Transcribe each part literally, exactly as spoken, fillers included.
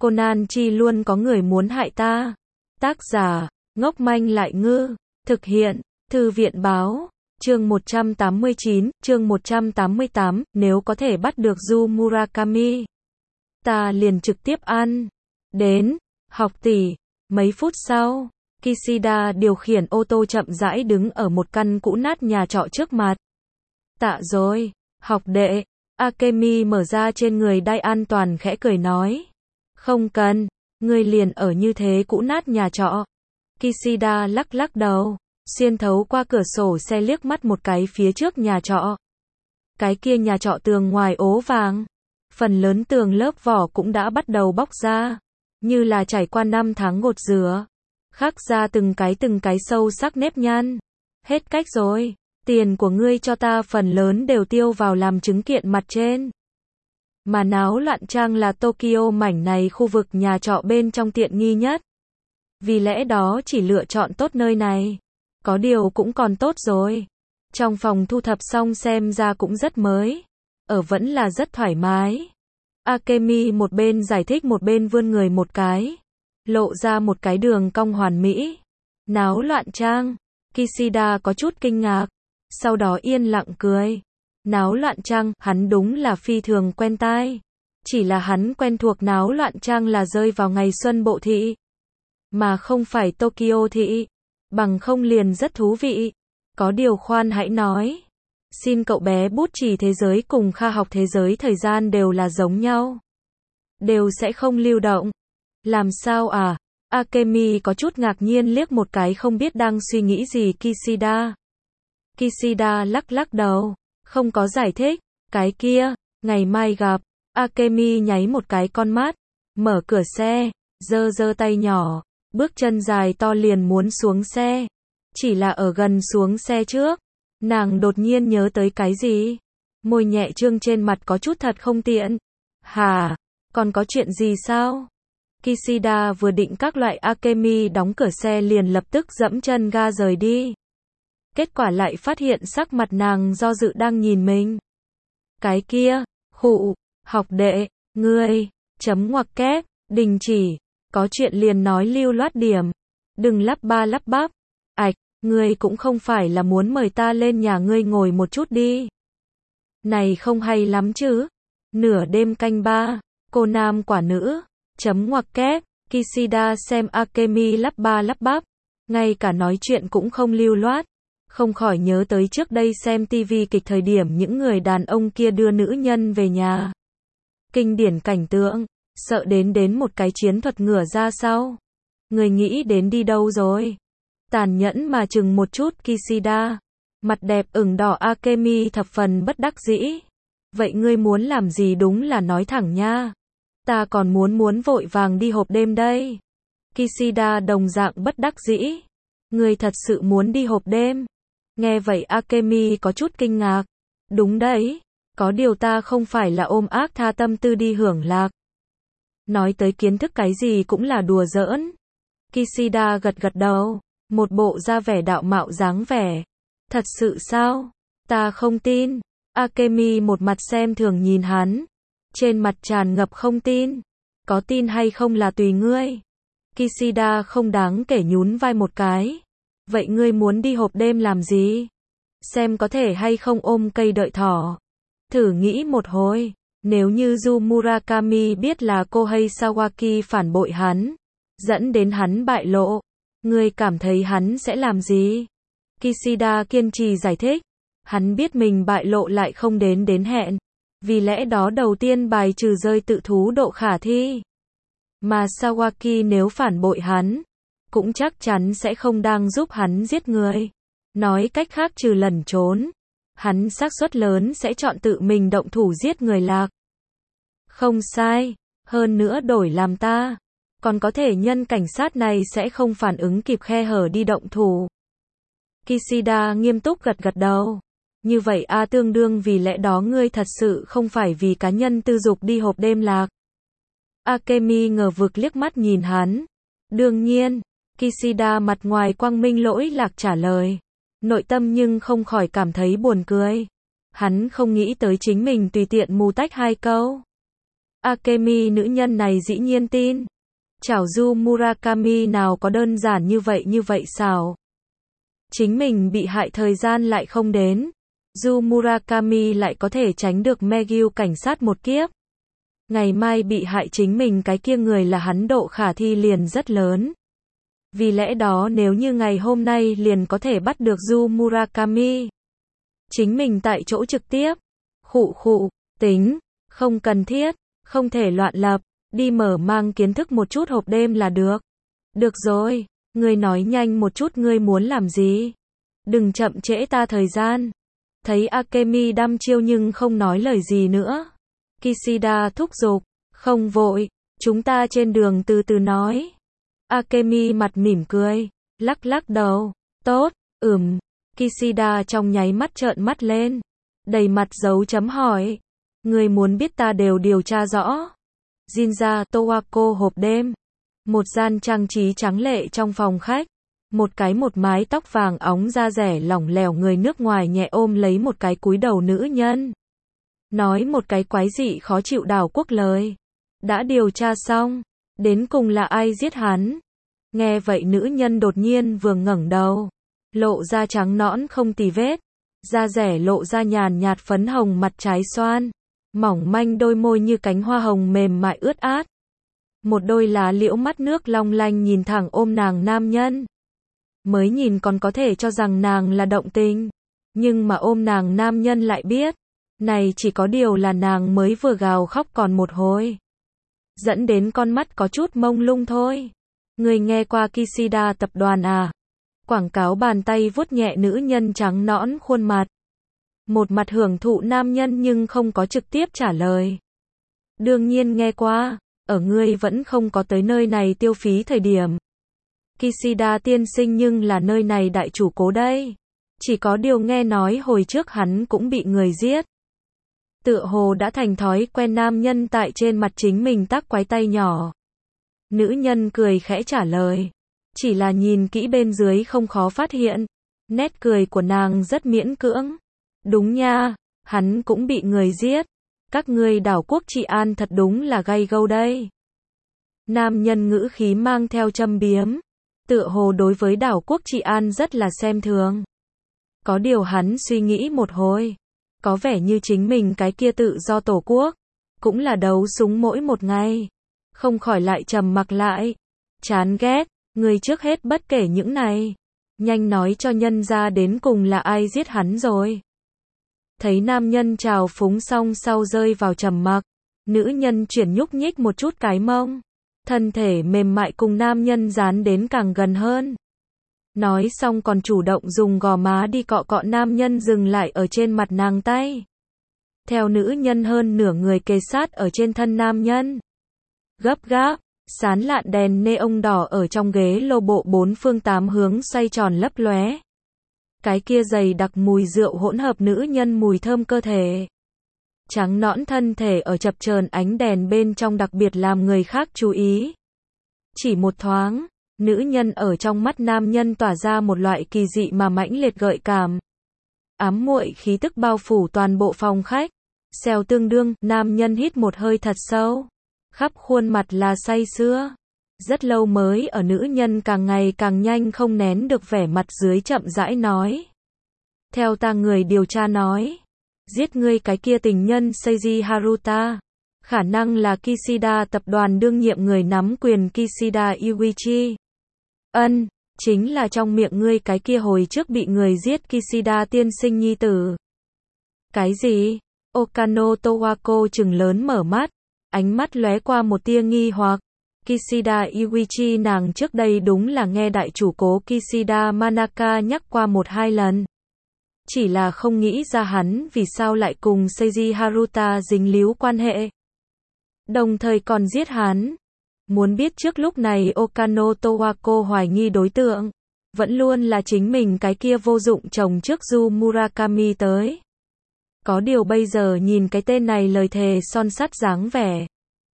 Conan chi luôn có người muốn hại ta. Tác giả, ngốc manh lại ngư. Thực hiện, Thư viện báo. Chương một trăm tám mươi chín, chương một trăm tám mươi tám, nếu có thể bắt được Yu Murakami, ta liền trực tiếp ăn. Đến, học tỷ. Mấy phút sau, Kishida điều khiển ô tô chậm rãi đứng ở một căn cũ nát nhà trọ trước mặt. Tạ rồi, học đệ. Akemi mở ra trên người đai an toàn khẽ cười nói. Không cần, ngươi liền ở như thế cũ nát nhà trọ. Kishida lắc lắc đầu, xuyên thấu qua cửa sổ xe liếc mắt một cái phía trước nhà trọ. Cái kia nhà trọ tường ngoài ố vàng, phần lớn tường lớp vỏ cũng đã bắt đầu bóc ra, như là trải qua năm tháng gột rửa, khắc ra từng cái từng cái sâu sắc nếp nhăn. Hết cách rồi, tiền của ngươi cho ta phần lớn đều tiêu vào làm chứng kiện mặt trên. Mà náo loạn trang là Tokyo mảnh này khu vực nhà trọ bên trong tiện nghi nhất. Vì lẽ đó chỉ lựa chọn tốt nơi này. Có điều cũng còn tốt rồi. Trong phòng thu thập xong xem ra cũng rất mới. Ở vẫn là rất thoải mái. Akemi một bên giải thích một bên vươn người một cái. Lộ ra một cái đường cong hoàn mỹ. Náo loạn trang. Kishida có chút kinh ngạc. Sau đó yên lặng cười. Náo loạn trang, hắn đúng là phi thường quen tai. Chỉ là hắn quen thuộc náo loạn trang là rơi vào ngày xuân bộ thị, mà không phải Tokyo thị. Bằng không liền rất thú vị. Có điều khoan hãy nói. Xin cậu bé bút chỉ thế giới cùng kha học thế giới thời gian đều là giống nhau. Đều sẽ không lưu động. Làm sao à? Akemi có chút ngạc nhiên liếc một cái không biết đang suy nghĩ gì Kishida. Kishida lắc lắc đầu. Không có giải thích. Cái kia, ngày mai gặp. Akemi nháy một cái con mắt. Mở cửa xe. Giơ giơ tay nhỏ. Bước chân dài to liền muốn xuống xe. Chỉ là ở gần xuống xe trước. Nàng đột nhiên nhớ tới cái gì. Môi nhẹ trương trên mặt có chút thật không tiện. Hà, còn có chuyện gì sao? Kishida vừa định các loại Akemi đóng cửa xe liền lập tức dẫm chân ga rời đi. Kết quả lại phát hiện sắc mặt nàng do dự đang nhìn mình. Cái kia, khụ, học đệ, ngươi, chấm ngoặc kép, đình chỉ, có chuyện liền nói lưu loát điểm. Đừng lắp ba lắp bắp. Ảch, ngươi cũng không phải là muốn mời ta lên nhà ngươi ngồi một chút đi. Này không hay lắm chứ. Nửa đêm canh ba, cô nam quả nữ, chấm ngoặc kép, Kishida xem Akemi lắp ba lắp bắp, ngay cả nói chuyện cũng không lưu loát. Không khỏi nhớ tới trước đây xem tivi kịch thời điểm những người đàn ông kia đưa nữ nhân về nhà. Kinh điển cảnh tượng, sợ đến đến một cái chiến thuật ngửa ra sau. Người nghĩ đến đi đâu rồi? Tàn nhẫn mà chừng một chút Kishida. Mặt đẹp ửng đỏ Akemi thập phần bất đắc dĩ. Vậy ngươi muốn làm gì đúng là nói thẳng nha. Ta còn muốn muốn vội vàng đi hộp đêm đây. Kishida đồng dạng bất đắc dĩ. Ngươi thật sự muốn đi hộp đêm? Nghe vậy Akemi có chút kinh ngạc. Đúng đấy, có điều ta không phải là ôm ác tha tâm tư đi hưởng lạc. Nói tới kiến thức cái gì cũng là đùa giỡn. Kishida gật gật đầu, một bộ da vẻ đạo mạo dáng vẻ. Thật sự sao? Ta không tin. Akemi một mặt xem thường nhìn hắn. Trên mặt tràn ngập không tin. Có tin hay không là tùy ngươi. Kishida không đáng kể nhún vai một cái. Vậy ngươi muốn đi hộp đêm làm gì? Xem có thể hay không ôm cây đợi thỏ. Thử nghĩ một hồi. Nếu như Yu Murakami biết là Kohei Sawaki phản bội hắn, dẫn đến hắn bại lộ, ngươi cảm thấy hắn sẽ làm gì? Kishida kiên trì giải thích. Hắn biết mình bại lộ lại không đến đến hẹn. Vì lẽ đó đầu tiên bài trừ rơi tự thú độ khả thi. Mà Sawaki nếu phản bội hắn, cũng chắc chắn sẽ không đang giúp hắn giết người. Nói cách khác trừ lẩn trốn, hắn xác suất lớn sẽ chọn tự mình động thủ giết người lạc. Không sai, hơn nữa đổi làm ta, còn có thể nhân cảnh sát này sẽ không phản ứng kịp khe hở đi động thủ. Kishida nghiêm túc gật gật đầu. Như vậy a tương đương vì lẽ đó ngươi thật sự không phải vì cá nhân tư dục đi hộp đêm lạc. Akemi ngờ vực liếc mắt nhìn hắn. Đương nhiên. Kishida mặt ngoài quang minh lỗi lạc trả lời. Nội tâm nhưng không khỏi cảm thấy buồn cười. Hắn không nghĩ tới chính mình tùy tiện mù tách hai câu. Akemi nữ nhân này dĩ nhiên tin. Chảo Yu Murakami nào có đơn giản như vậy như vậy sao? Chính mình bị hại thời gian lại không đến. Yu Murakami lại có thể tránh được Megyu cảnh sát một kiếp. Ngày mai bị hại chính mình cái kia người là hắn độ khả thi liền rất lớn. Vì lẽ đó nếu như ngày hôm nay liền có thể bắt được Yu Murakami. Chính mình tại chỗ trực tiếp. Khụ khụ, tính, không cần thiết, không thể loạn lập, đi mở mang kiến thức một chút hộp đêm là được. Được rồi, ngươi nói nhanh một chút ngươi muốn làm gì. Đừng chậm trễ ta thời gian. Thấy Akemi đăm chiêu nhưng không nói lời gì nữa. Kishida thúc giục, không vội, chúng ta trên đường từ từ nói. Akemi mặt mỉm cười, lắc lắc đầu, tốt, ừm. Kishida trong nháy mắt trợn mắt lên, đầy mặt dấu chấm hỏi. Người muốn biết ta đều điều tra rõ. Jinja Towako hộp đêm. Một gian trang trí trắng lệ trong phòng khách. Một cái một mái tóc vàng óng da rẻ lỏng lẻo người nước ngoài nhẹ ôm lấy một cái cúi đầu nữ nhân. Nói một cái quái dị khó chịu đảo quốc lời. Đã điều tra xong. Đến cùng là ai giết hắn? Nghe vậy nữ nhân đột nhiên vừa ngẩng đầu. Lộ ra trắng nõn không tì vết. Da rẻ lộ ra nhàn nhạt phấn hồng mặt trái xoan. Mỏng manh đôi môi như cánh hoa hồng mềm mại ướt át. Một đôi lá liễu mắt nước long lanh nhìn thẳng ôm nàng nam nhân. Mới nhìn còn có thể cho rằng nàng là động tình. Nhưng mà ôm nàng nam nhân lại biết. Này chỉ có điều là nàng mới vừa gào khóc còn một hồi. Dẫn đến con mắt có chút mông lung thôi. Người nghe qua Kishida tập đoàn à? Quảng cáo bàn tay vuốt nhẹ nữ nhân trắng nõn khuôn mặt. Một mặt hưởng thụ nam nhân nhưng không có trực tiếp trả lời. Đương nhiên nghe qua, ở ngươi vẫn không có tới nơi này tiêu phí thời điểm. Kishida tiên sinh nhưng là nơi này đại chủ cố đây. Chỉ có điều nghe nói hồi trước hắn cũng bị người giết. Tựa hồ đã thành thói quen nam nhân tại trên mặt chính mình tác quái tay nhỏ. Nữ nhân cười khẽ trả lời. Chỉ là nhìn kỹ bên dưới không khó phát hiện. Nét cười của nàng rất miễn cưỡng. Đúng nha, hắn cũng bị người giết. Các ngươi đảo quốc trị an thật đúng là gay gâu đây. Nam nhân ngữ khí mang theo châm biếm. Tựa hồ đối với đảo quốc trị an rất là xem thường. Có điều hắn suy nghĩ một hồi. Có vẻ như chính mình cái kia tự do tổ quốc. Cũng là đấu súng mỗi một ngày. Không khỏi lại trầm mặc lại. Chán ghét, người trước hết bất kể những này. Nhanh nói cho nhân ra đến cùng là ai giết hắn rồi. Thấy nam nhân trào phúng xong sau rơi vào trầm mặc. Nữ nhân chuyển nhúc nhích một chút cái mông. Thân thể mềm mại cùng nam nhân dán đến càng gần hơn. Nói xong còn chủ động dùng gò má đi cọ cọ nam nhân dừng lại ở trên mặt nàng tay. Theo nữ nhân hơn nửa người kề sát ở trên thân nam nhân. Gấp gáp, sán lạn đèn neon đỏ ở trong ghế lô bộ bốn phương tám hướng xoay tròn lấp lóe. Cái kia dày đặc mùi rượu hỗn hợp nữ nhân mùi thơm cơ thể. Trắng nõn thân thể ở chập chờn ánh đèn bên trong đặc biệt làm người khác chú ý. Chỉ một thoáng, nữ nhân ở trong mắt nam nhân tỏa ra một loại kỳ dị mà mãnh liệt gợi cảm. Ám muội khí tức bao phủ toàn bộ phòng khách. Xèo tương đương, nam nhân hít một hơi thật sâu. Khắp khuôn mặt là say sưa. Rất lâu mới ở nữ nhân càng ngày càng nhanh không nén được vẻ mặt dưới chậm rãi nói. Theo ta người điều tra nói. Giết ngươi cái kia tình nhân Seiji Haruta. Khả năng là Kishida tập đoàn đương nhiệm người nắm quyền Kishida Yuichi. Ân, chính là trong miệng ngươi cái kia hồi trước bị người giết Kishida tiên sinh nhi tử. Cái gì? Okano Towako trừng lớn mở mắt. Ánh mắt lóe qua một tia nghi hoặc. Kishida Yuichi nàng trước đây đúng là nghe đại chủ cố Kishida Manaka nhắc qua một hai lần. Chỉ là không nghĩ ra hắn vì sao lại cùng Seiji Haruta dính líu quan hệ. Đồng thời còn giết hắn. Muốn biết trước lúc này Okano Towako hoài nghi đối tượng. Vẫn luôn là chính mình cái kia vô dụng chồng trước Yu Murakami tới. Có điều bây giờ nhìn cái tên này lời thề son sắt dáng vẻ.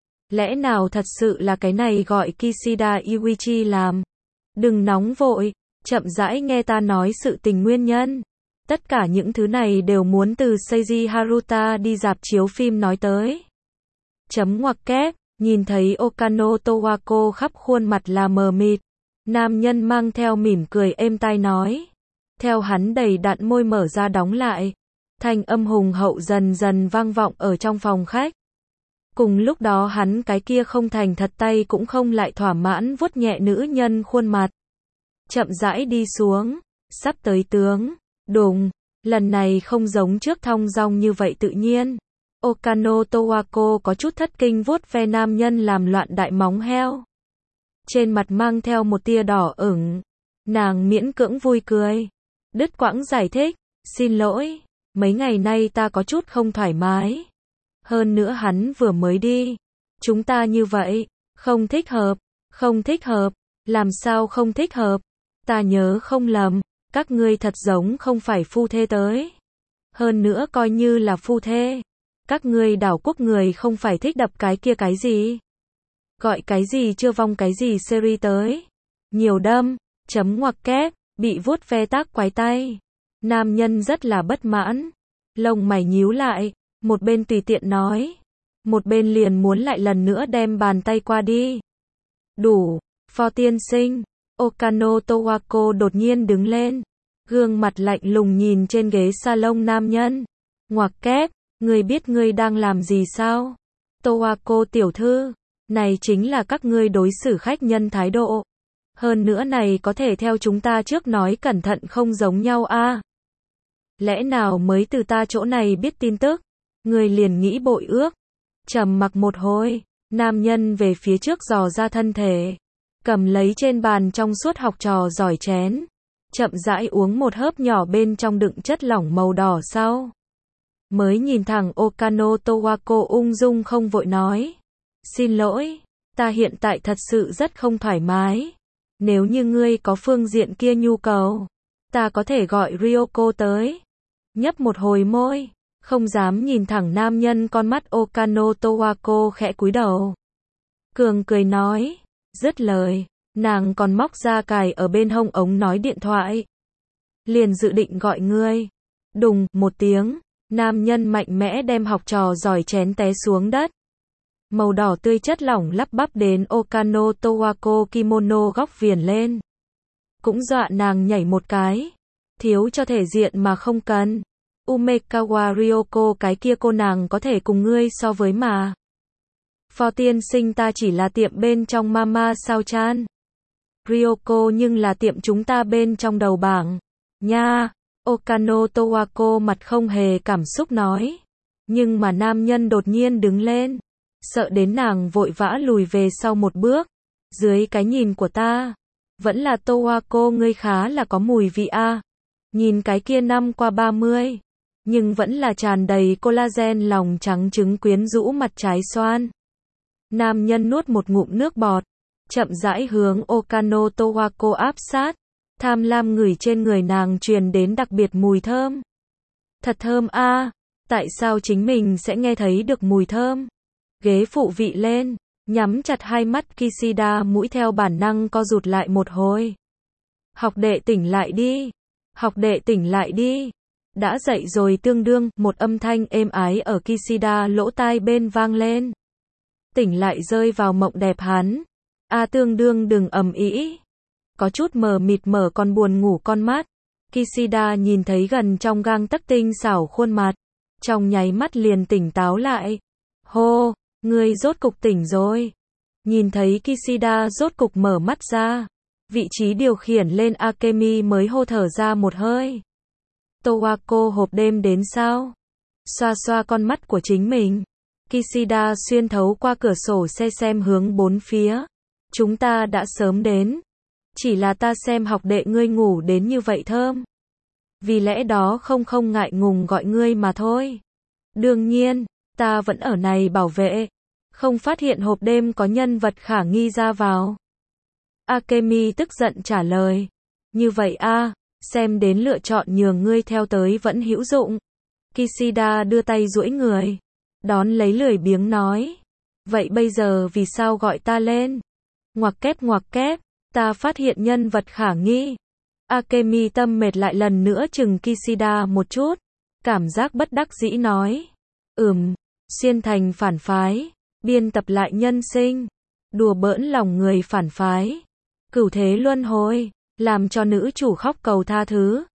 Lẽ nào thật sự là cái này gọi Kishida Yuichi làm? Đừng nóng vội, chậm rãi nghe ta nói sự tình nguyên nhân. Tất cả những thứ này đều muốn từ Seiji Haruta đi rạp chiếu phim nói tới. Chấm ngoặc kép, nhìn thấy Okano Towako khắp khuôn mặt là mờ mịt. Nam nhân mang theo mỉm cười êm tai nói. Theo hắn đầy đặn môi mở ra đóng lại. Thanh âm hùng hậu dần dần vang vọng ở trong phòng khách. Cùng lúc đó hắn cái kia không thành thật tay cũng không lại thỏa mãn vuốt nhẹ nữ nhân khuôn mặt. Chậm rãi đi xuống, sắp tới tướng, đùng, lần này không giống trước thong dong như vậy tự nhiên. Okano Towako có chút thất kinh vuốt ve nam nhân làm loạn đại móng heo. Trên mặt mang theo một tia đỏ ửng, nàng miễn cưỡng vui cười. Đứt quãng giải thích, xin lỗi, mấy ngày nay ta có chút không thoải mái. Hơn nữa hắn vừa mới đi. Chúng ta như vậy, không thích hợp, không thích hợp, làm sao không thích hợp? Ta nhớ không lầm, các ngươi thật giống không phải phu thê tới. Hơn nữa coi như là phu thê. Các ngươi đảo quốc người không phải thích đập cái kia cái gì? Gọi cái gì chưa vong cái gì series tới? Nhiều đâm, chấm ngoặc kép, bị vuốt ve tác quái tay. Nam nhân rất là bất mãn. Lông mày nhíu lại, một bên tùy tiện nói. Một bên liền muốn lại lần nữa đem bàn tay qua đi. Đủ, phó tiên sinh. Okano Towako đột nhiên đứng lên. Gương mặt lạnh lùng nhìn trên ghế salon nam nhân. Ngoặc kép, ngươi biết ngươi đang làm gì sao? Towako tiểu thư, này chính là các ngươi đối xử khách nhân thái độ. Hơn nữa này có thể theo chúng ta trước nói cẩn thận không giống nhau a. À? Lẽ nào mới từ ta chỗ này biết tin tức, ngươi liền nghĩ bội ước? Trầm mặc một hồi, nam nhân về phía trước dò ra thân thể, cầm lấy trên bàn trong suốt học trò giỏi chén, chậm rãi uống một hớp nhỏ bên trong đựng chất lỏng màu đỏ sau. Mới nhìn thẳng Okano Towako ung dung không vội nói. Xin lỗi, ta hiện tại thật sự rất không thoải mái. Nếu như ngươi có phương diện kia nhu cầu, ta có thể gọi Ryoko tới. Nhấp một hồi môi, không dám nhìn thẳng nam nhân con mắt Okano Towako khẽ cúi đầu. Cường cười nói, dứt lời, nàng còn móc ra cài ở bên hông ống nói điện thoại. Liền dự định gọi ngươi. Đùng, một tiếng. Nam nhân mạnh mẽ đem học trò giỏi chén té xuống đất. Màu đỏ tươi chất lỏng lắp bắp đến Okano Towako kimono góc viền lên. Cũng dọa nàng nhảy một cái. Thiếu cho thể diện mà không cần. Umekawa Ryoko cái kia cô nàng có thể cùng ngươi so với mà. Phó tiên sinh ta chỉ là tiệm bên trong mama sao chan. Ryoko nhưng là tiệm chúng ta bên trong đầu bảng. Nha. Okano Towako mặt không hề cảm xúc nói. Nhưng mà nam nhân đột nhiên đứng lên. Sợ đến nàng vội vã lùi về sau một bước. Dưới cái nhìn của ta, vẫn là Towako ngươi khá là có mùi vị a. À. Nhìn cái kia năm qua ba mươi, nhưng vẫn là tràn đầy collagen lòng trắng trứng quyến rũ mặt trái xoan. Nam nhân nuốt một ngụm nước bọt, chậm rãi hướng Okano Towako áp sát. Tham lam ngửi trên người nàng truyền đến đặc biệt mùi thơm. Thật thơm a, à, tại sao chính mình sẽ nghe thấy được mùi thơm? Ghế phụ vị lên, nhắm chặt hai mắt Kishida mũi theo bản năng co rụt lại một hồi. Học đệ tỉnh lại đi, học đệ tỉnh lại đi. Đã dậy rồi tương đương, một âm thanh êm ái ở Kishida lỗ tai bên vang lên. Tỉnh lại rơi vào mộng đẹp hắn. A à, tương đương đừng ầm ĩ. Có chút mờ mịt mở con buồn ngủ con mắt. Kishida nhìn thấy gần trong gang tấc tinh xảo khuôn mặt. Trong nháy mắt liền tỉnh táo lại. Hô, ngươi rốt cục tỉnh rồi. Nhìn thấy Kishida rốt cục mở mắt ra. Vị trí điều khiển lên Akemi mới hô thở ra một hơi. Towako hộp đêm đến sao? Xoa xoa con mắt của chính mình. Kishida xuyên thấu qua cửa sổ xe xem hướng bốn phía. Chúng ta đã sớm đến. Chỉ là ta xem học đệ ngươi ngủ đến như vậy thơm. Vì lẽ đó không không ngại ngùng gọi ngươi mà thôi. Đương nhiên, ta vẫn ở này bảo vệ. Không phát hiện hộp đêm có nhân vật khả nghi ra vào. Akemi tức giận trả lời. Như vậy a, à, xem đến lựa chọn nhường ngươi theo tới vẫn hữu dụng. Kishida đưa tay duỗi người. Đón lấy lười biếng nói. Vậy bây giờ vì sao gọi ta lên? Ngoặc kép ngoặc kép. Ta phát hiện nhân vật khả nghi. Akemi tâm mệt lại lần nữa chừng Kishida một chút. Cảm giác bất đắc dĩ nói. Ừm, xuyên thành phản phái. biên tập lại nhân sinh, đùa bỡn lòng người phản phái, cửu thế luân hồi, làm cho nữ chủ khóc cầu tha thứ.